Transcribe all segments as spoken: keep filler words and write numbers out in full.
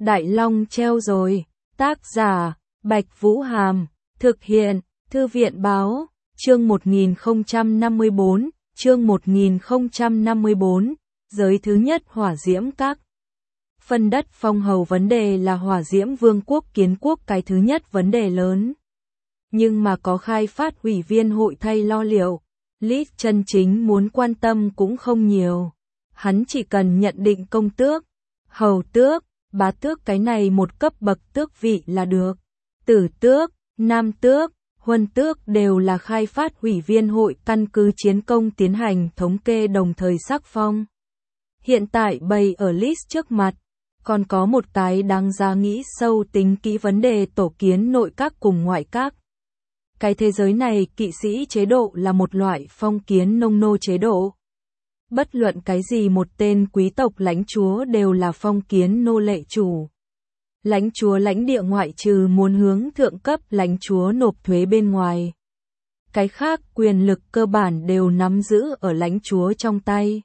Đại Long treo rồi. Tác giả, Bạch Vũ Hàm. Thực hiện, Thư viện Báo. Chương một nghìn không trăm năm mươi bốn. Chương một nghìn không trăm năm mươi bốn. Giới thứ nhất hỏa diễm các. Phân đất phong hầu vấn đề là hỏa diễm vương quốc kiến quốc cái thứ nhất vấn đề lớn. Nhưng mà có khai phát ủy viên hội thay lo liệu. Lis chân chính muốn quan tâm cũng không nhiều. Hắn chỉ cần nhận định công tước, hầu tước, bá tước cái này một cấp bậc tước vị là được. Tử tước, nam tước, huân tước đều là khai phát ủy viên hội căn cứ chiến công tiến hành thống kê đồng thời sắc phong. Hiện tại bày ở Lis trước mặt, còn có một cái đáng giá nghĩ sâu tính kỹ vấn đề tổ kiến nội các cùng ngoại các. Cái thế giới này kỵ sĩ chế độ là một loại phong kiến nông nô chế độ. Bất luận cái gì một tên quý tộc lãnh chúa đều là phong kiến nô lệ chủ. Lãnh chúa lãnh địa ngoại trừ muốn hướng thượng cấp lãnh chúa nộp thuế bên ngoài. Cái khác quyền lực cơ bản đều nắm giữ ở lãnh chúa trong tay.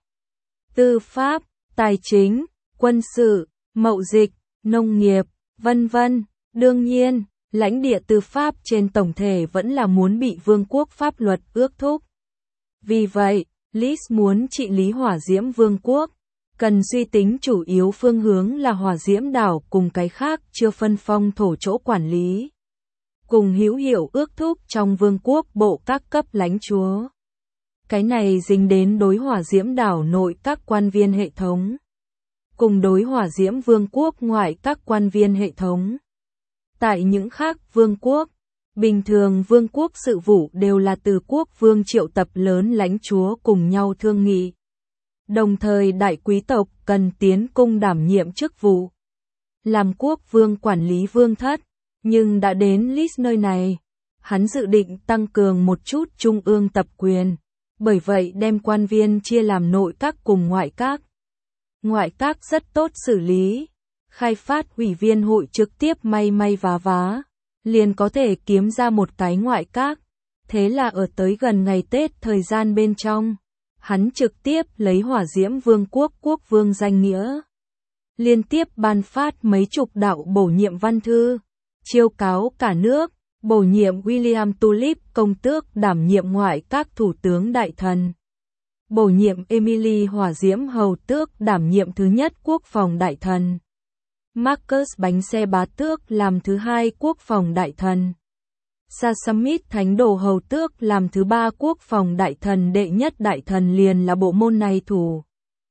Tư pháp, tài chính, quân sự, mậu dịch, nông nghiệp, vân vân. Đương nhiên, lãnh địa tư pháp trên tổng thể vẫn là muốn bị vương quốc pháp luật ước thúc. Vì vậy, Lis muốn trị lý hỏa diễm vương quốc, cần suy tính chủ yếu phương hướng là hỏa diễm đảo cùng cái khác chưa phân phong thổ chỗ quản lý. Cùng hữu hiệu ước thúc trong vương quốc bộ các cấp lãnh chúa. Cái này dính đến đối hỏa diễm đảo nội các quan viên hệ thống. Cùng đối hỏa diễm vương quốc ngoại các quan viên hệ thống. Tại những khác vương quốc, bình thường vương quốc sự vụ đều là từ quốc vương triệu tập lớn lãnh chúa cùng nhau thương nghị. Đồng thời đại quý tộc cần tiến cung đảm nhiệm chức vụ. Làm quốc vương quản lý vương thất, nhưng đã đến Lis nơi này, hắn dự định tăng cường một chút trung ương tập quyền, bởi vậy đem quan viên chia làm nội các cùng ngoại các. Ngoại các rất tốt xử lý. Khai phát ủy viên hội trực tiếp may may vá vá, liền có thể kiếm ra một cái ngoại các. Thế là ở tới gần ngày Tết thời gian bên trong, hắn trực tiếp lấy hỏa diễm vương quốc quốc vương danh nghĩa. Liên tiếp ban phát mấy chục đạo bổ nhiệm văn thư, chiêu cáo cả nước, bổ nhiệm William Tulip công tước đảm nhiệm ngoại các thủ tướng đại thần. Bổ nhiệm Emily hỏa diễm hầu tước đảm nhiệm thứ nhất quốc phòng đại thần. Marcus bánh xe bá tước làm thứ hai quốc phòng đại thần. Sasamit thánh đồ hầu tước làm thứ ba quốc phòng đại thần. Đệ nhất đại thần liền là bộ môn này thủ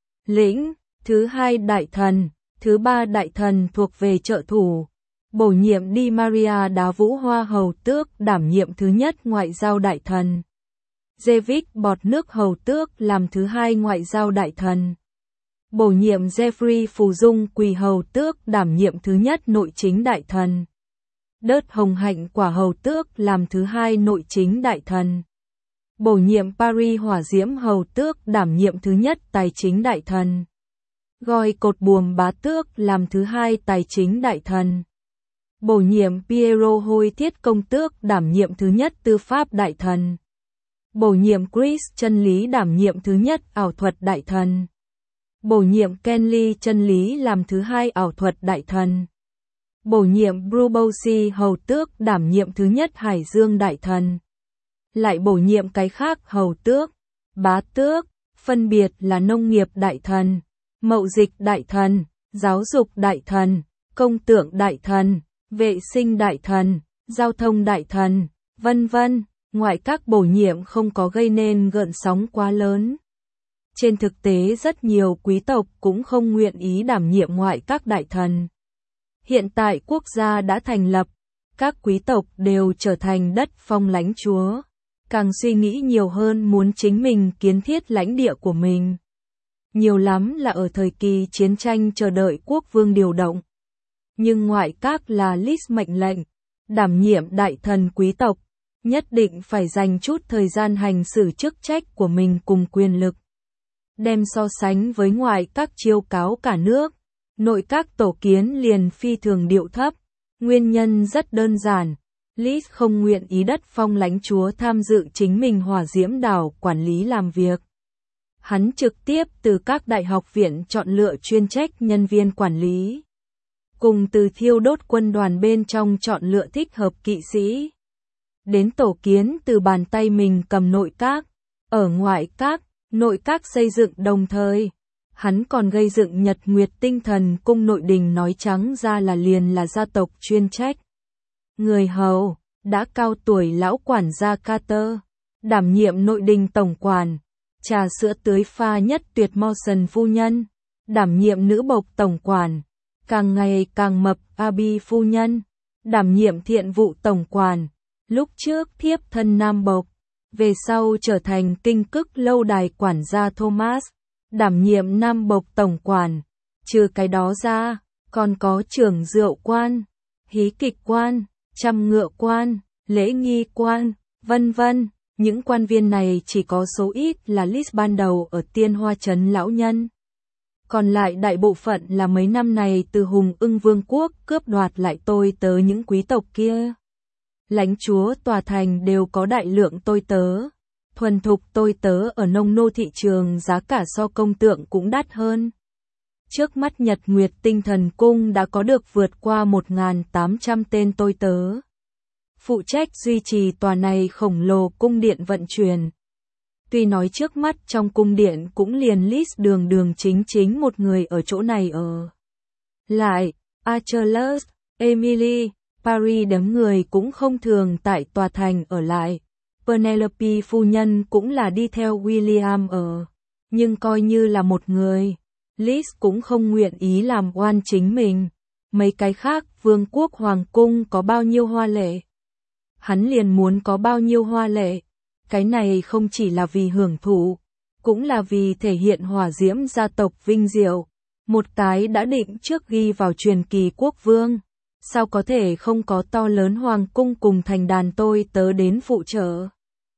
lĩnh, thứ hai đại thần, thứ ba đại thần thuộc về trợ thủ. Bổ nhiệm Di Maria đá vũ hoa hầu tước đảm nhiệm thứ nhất ngoại giao đại thần. Jevic bọt nước hầu tước làm thứ hai ngoại giao đại thần. Bổ nhiệm Jeffrey Phù Dung quỳ hầu tước đảm nhiệm thứ nhất nội chính đại thần. Đớt hồng hạnh quả hầu tước làm thứ hai nội chính đại thần. Bổ nhiệm Paris hỏa diễm hầu tước đảm nhiệm thứ nhất tài chính đại thần. Goi cột buồm bá tước làm thứ hai tài chính đại thần. Bổ nhiệm Piero hôi thiết công tước đảm nhiệm thứ nhất tư pháp đại thần. Bổ nhiệm Chris chân lý đảm nhiệm thứ nhất ảo thuật đại thần. Bổ nhiệm Kenley chân lý làm thứ hai ảo thuật đại thần. Bổ nhiệm Brubosi hầu tước đảm nhiệm thứ nhất hải dương đại thần. Lại bổ nhiệm cái khác hầu tước, bá tước, phân biệt là nông nghiệp đại thần, mậu dịch đại thần, giáo dục đại thần, công tượng đại thần, vệ sinh đại thần, giao thông đại thần, vân vân. Ngoại các bổ nhiệm không có gây nên gợn sóng quá lớn. Trên thực tế rất nhiều quý tộc cũng không nguyện ý đảm nhiệm ngoại các đại thần. Hiện tại quốc gia đã thành lập, các quý tộc đều trở thành đất phong lãnh chúa, càng suy nghĩ nhiều hơn muốn chính mình kiến thiết lãnh địa của mình. Nhiều lắm là ở thời kỳ chiến tranh chờ đợi quốc vương điều động. Nhưng ngoại các là Lis mệnh lệnh, đảm nhiệm đại thần quý tộc, nhất định phải dành chút thời gian hành xử chức trách của mình cùng quyền lực. Đem so sánh với ngoại các chiêu cáo cả nước, nội các tổ kiến liền phi thường điệu thấp. Nguyên nhân rất đơn giản, Lis không nguyện ý đất phong lãnh chúa tham dự chính mình hỏa diễm đảo quản lý làm việc. Hắn trực tiếp từ các đại học viện chọn lựa chuyên trách nhân viên quản lý. cùng từ thiêu đốt quân đoàn bên trong chọn lựa thích hợp kỵ sĩ, đến tổ kiến từ bàn tay mình cầm nội các, ở ngoại các, nội các xây dựng đồng thời. Hắn còn gây dựng Nhật Nguyệt Tinh Thần Cung nội đình, nói trắng ra là liền là gia tộc chuyên trách. Người hầu, đã cao tuổi lão quản gia Carter, đảm nhiệm nội đình tổng quản, trà sữa tưới pha nhất tuyệt Mawson phu nhân, đảm nhiệm nữ bộc tổng quản, càng ngày càng mập Abby phu nhân, đảm nhiệm thiện vụ tổng quản, lúc trước thiếp thân nam bộc, về sau trở thành kinh cức lâu đài quản gia Thomas, đảm nhiệm nam bộc tổng quản. Trừ cái đó ra, còn có trưởng rượu quan, hí kịch quan, trăm ngựa quan, lễ nghi quan, vân vân. Những quan viên này chỉ có số ít là list ban đầu ở Tiên Hoa Trấn lão nhân. Còn lại đại bộ phận là mấy năm này từ Hùng Ưng Vương quốc cướp đoạt lại tôi tớ những quý tộc kia. Lãnh chúa tòa thành đều có đại lượng tôi tớ. Thuần thục tôi tớ ở nông nô thị trường giá cả so công tượng cũng đắt hơn. Trước mắt Nhật Nguyệt Tinh Thần Cung đã có được vượt qua một nghìn tám trăm tên tôi tớ. Phụ trách duy trì tòa này khổng lồ cung điện vận chuyển. Tuy nói trước mắt trong cung điện cũng liền list đường đường chính chính một người ở chỗ này ở. Lại, Achilles, Emily, Paris đám người cũng không thường tại tòa thành ở lại. Penelope phu nhân cũng là đi theo William ở. Nhưng coi như là một người, Liz cũng không nguyện ý làm oan chính mình. Mấy cái khác vương quốc hoàng cung có bao nhiêu hoa lệ, hắn liền muốn có bao nhiêu hoa lệ. Cái này không chỉ là vì hưởng thụ, cũng là vì thể hiện hỏa diễm gia tộc vinh diệu. Một cái đã định trước ghi vào truyền kỳ quốc vương, sao có thể không có to lớn hoàng cung cùng thành đàn tôi tớ đến phụ trợ.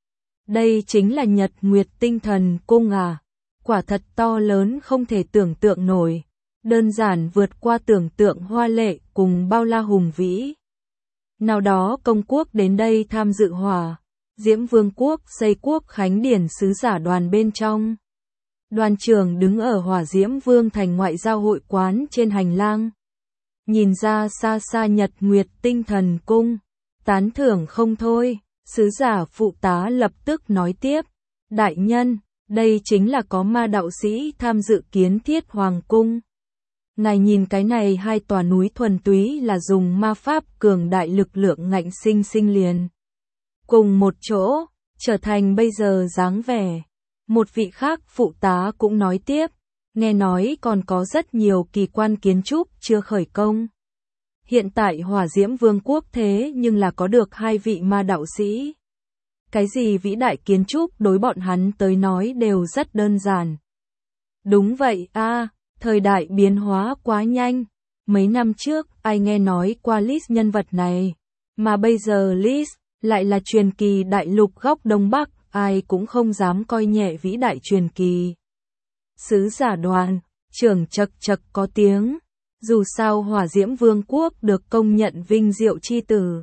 Đây chính là Nhật Nguyệt Tinh Thần Cung à, quả thật to lớn không thể tưởng tượng nổi, đơn giản vượt qua tưởng tượng hoa lệ cùng bao la hùng vĩ. Nào đó công quốc đến đây tham dự hỏa diễm vương quốc xây quốc khánh điển sứ giả đoàn bên trong. Đoàn trưởng đứng ở hỏa diễm vương thành ngoại giao hội quán trên hành lang, nhìn ra xa xa Nhật Nguyệt Tinh Thần Cung, tán thưởng không thôi. Sứ giả phụ tá lập tức nói tiếp, đại nhân, đây chính là có ma đạo sĩ tham dự kiến thiết hoàng cung. Ngài nhìn cái này hai tòa núi thuần túy là dùng ma pháp cường đại lực lượng ngạnh sinh sinh liền cùng một chỗ, trở thành bây giờ dáng vẻ. Một vị khác phụ tá cũng nói tiếp, nghe nói còn có rất nhiều kỳ quan kiến trúc chưa khởi công. Hiện tại hỏa diễm vương quốc thế nhưng là có được hai vị ma đạo sĩ. Cái gì vĩ đại kiến trúc đối bọn hắn tới nói đều rất đơn giản. Đúng vậy a, à, thời đại biến hóa quá nhanh. Mấy năm trước ai nghe nói qua Liz nhân vật này, mà bây giờ Liz lại là truyền kỳ đại lục góc Đông Bắc, ai cũng không dám coi nhẹ vĩ đại truyền kỳ. Sứ giả đoàn, trưởng chật chật có tiếng, dù sao hỏa diễm vương quốc được công nhận vinh diệu chi tử.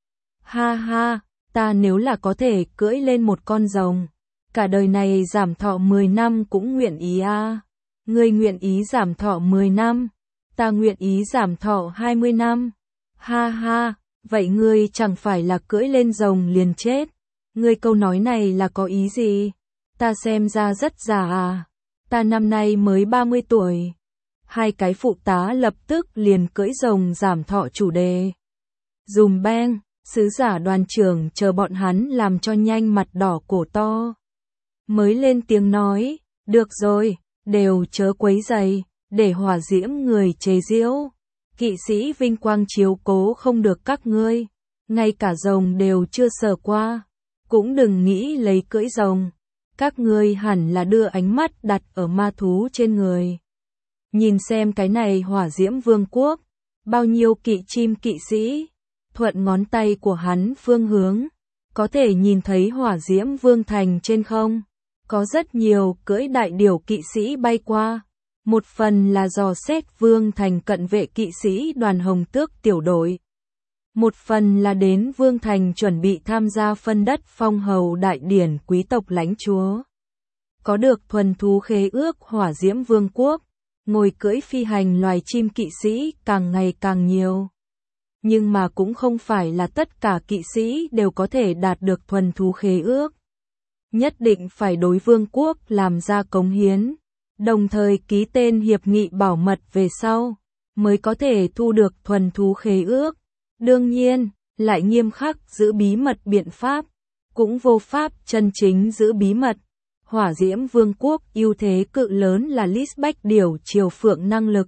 Ha ha, ta nếu là có thể cưỡi lên một con rồng, cả đời này giảm thọ mười năm cũng nguyện ý a. À. Ngươi nguyện ý giảm thọ mười năm, ta nguyện ý giảm thọ hai mươi năm. Ha ha, vậy ngươi chẳng phải là cưỡi lên rồng liền chết. Ngươi câu nói này là có ý gì? Ta xem ra rất già à? Ta năm nay mới ba mươi tuổi. Hai cái phụ tá lập tức liền cưỡi rồng giảm thọ chủ đề. Dùm beng, sứ giả đoàn trưởng chờ bọn hắn làm cho nhanh mặt đỏ cổ to. Mới lên tiếng nói, được rồi, đều chớ quấy rầy, để hỏa diễm người chế giễu. Kỵ sĩ vinh quang chiếu cố không được các ngươi, ngay cả rồng đều chưa sờ qua, cũng đừng nghĩ lấy cưỡi rồng. Các ngươi hẳn là đưa ánh mắt đặt ở ma thú trên người. Nhìn xem cái này hỏa diễm vương quốc, bao nhiêu kỵ chim kỵ sĩ, thuận ngón tay của hắn phương hướng, có thể nhìn thấy hỏa diễm vương thành trên không. Có rất nhiều cưỡi đại điểu kỵ sĩ bay qua, một phần là dò xét vương thành cận vệ kỵ sĩ đoàn hồng tước tiểu đội. Một phần là đến vương thành chuẩn bị tham gia phân đất phong hầu đại điển quý tộc lãnh chúa. Có được thuần thú khế ước hỏa diễm vương quốc, ngồi cưỡi phi hành loài chim kỵ sĩ càng ngày càng nhiều. Nhưng mà cũng không phải là tất cả kỵ sĩ đều có thể đạt được thuần thú khế ước. Nhất định phải đối vương quốc làm ra cống hiến, đồng thời ký tên hiệp nghị bảo mật về sau, mới có thể thu được thuần thú khế ước. Đương nhiên, lại nghiêm khắc giữ bí mật biện pháp, cũng vô pháp chân chính giữ bí mật. Hỏa Diễm Vương quốc ưu thế cự lớn là Lisbech điểu triều phượng năng lực.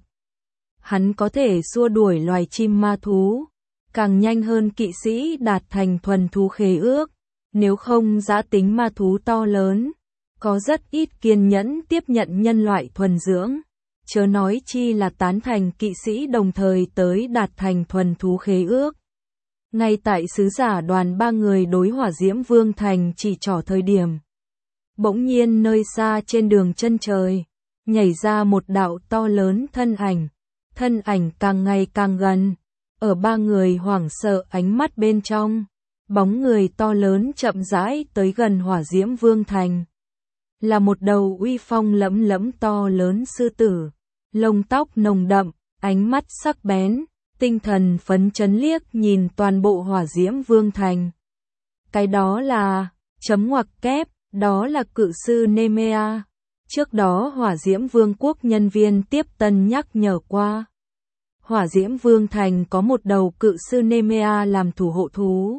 Hắn có thể xua đuổi loài chim ma thú, càng nhanh hơn kỵ sĩ đạt thành thuần thú khế ước. Nếu không dã tính ma thú to lớn, có rất ít kiên nhẫn tiếp nhận nhân loại thuần dưỡng, chớ nói chi là tán thành kỵ sĩ đồng thời tới đạt thành thuần thú khế ước. Ngay tại sứ giả đoàn ba người đối Hỏa Diễm Vương thành chỉ trỏ thời điểm, bỗng nhiên nơi xa trên đường chân trời, nhảy ra một đạo to lớn thân ảnh, thân ảnh càng ngày càng gần, ở ba người hoảng sợ ánh mắt bên trong, bóng người to lớn chậm rãi tới gần Hỏa Diễm Vương thành. Là một đầu uy phong lẫm lẫm to lớn sư tử, lông tóc nồng đậm, ánh mắt sắc bén, tinh thần phấn chấn liếc nhìn toàn bộ Hỏa Diễm Vương thành. Cái đó là, chấm ngoặc kép, đó là cự sư Nemea. Trước đó Hỏa Diễm Vương quốc nhân viên tiếp tân nhắc nhở qua. Hỏa Diễm Vương thành có một đầu cự sư Nemea làm thủ hộ thú.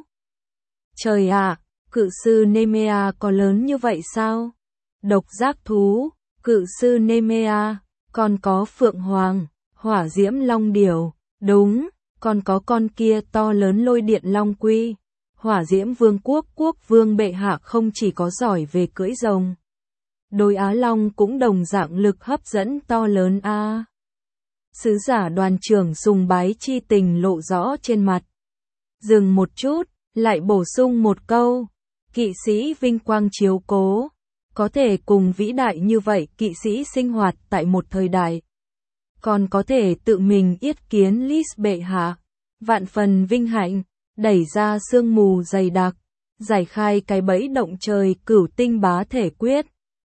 Trời ạ, cự sư Nemea có lớn như vậy sao? Độc giác thú, cự sư Nemea, còn có phượng hoàng, hỏa diễm long điểu, đúng, còn có con kia to lớn lôi điện long quy. Hỏa Diễm Vương quốc quốc vương bệ hạ không chỉ có giỏi về cưỡi rồng, đối Á Long cũng đồng dạng lực hấp dẫn to lớn a. À. Sứ giả đoàn trưởng sùng bái chi tình lộ rõ trên mặt. Dừng một chút, lại bổ sung một câu, kỵ sĩ vinh quang chiếu cố, có thể cùng vĩ đại như vậy kỵ sĩ sinh hoạt tại một thời đại. Còn có thể tự mình yết kiến Lis bệ hạ, vạn phần vinh hạnh, đẩy ra sương mù dày đặc, giải khai cái bẫy động trời cửu tinh bá thể quyết.